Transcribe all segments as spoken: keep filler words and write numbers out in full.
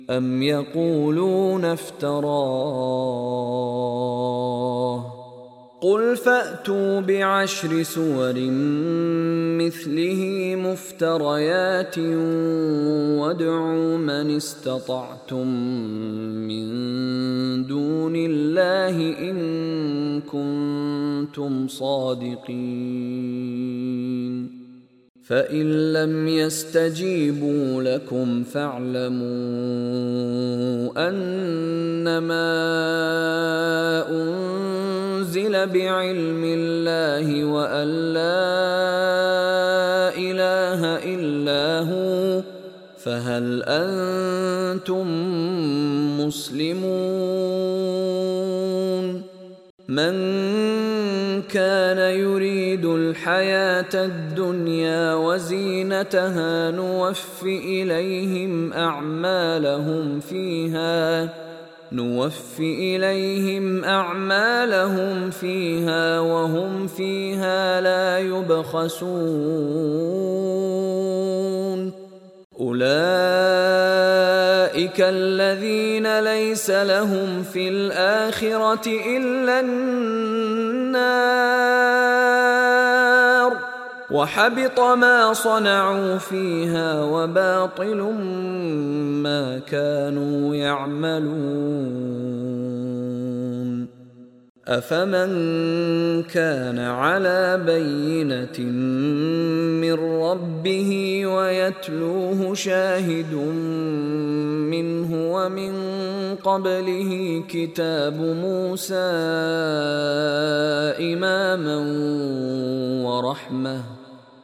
أم يقولون افتراه قل فأتوا بعشر سور مثله مفتريات وادعوا من استطعتم من دون الله إن كنتم صادقين فإن لم يستجيبوا لكم فاعلموا أنما أنزل بعلم الله وأن لا إله إلا هو فهل أنتم مسلمون من كان يريد الحياة الدنيا وزينتها نوف إليهم أعمالهم فيها نوف إليهم أعمالهم فيها وهم فيها لا يبخسون أولئك الذين ليس لهم في الآخرة إلا النار وحبط ما صنعوا فيها وباطل ما كانوا يعملون أفمن كان على بينة من ربه ويتلوه شاهد منه ومن قبله كتاب موسى إماما ورحمة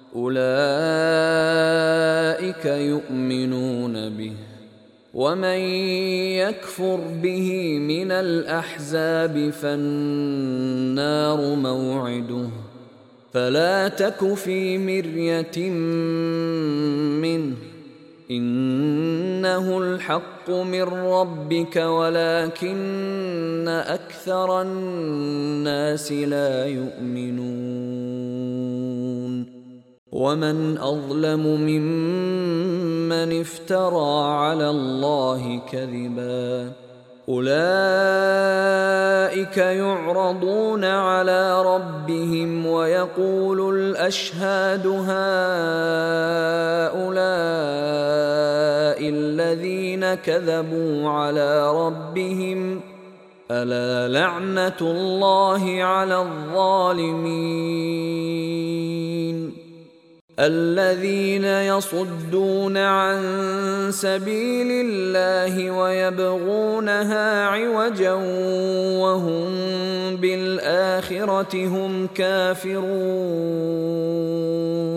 أولئك يؤمنون به ومن يكفر به من الأحزاب فالنار موعده فلا تك في مرية منه إنه الحق من ربك ولكن أكثر الناس لا يؤمنون ومن أظلم ممن افترى على الله كذبا أولئك يعرضون على ربهم ويقول الأشهاد هؤلاء الذين كذبوا على ربهم ألا لعنة الله على الظالمين الذين يصدون عن سبيل الله ويبغونها عوجا وهم بالآخرة هم كافرون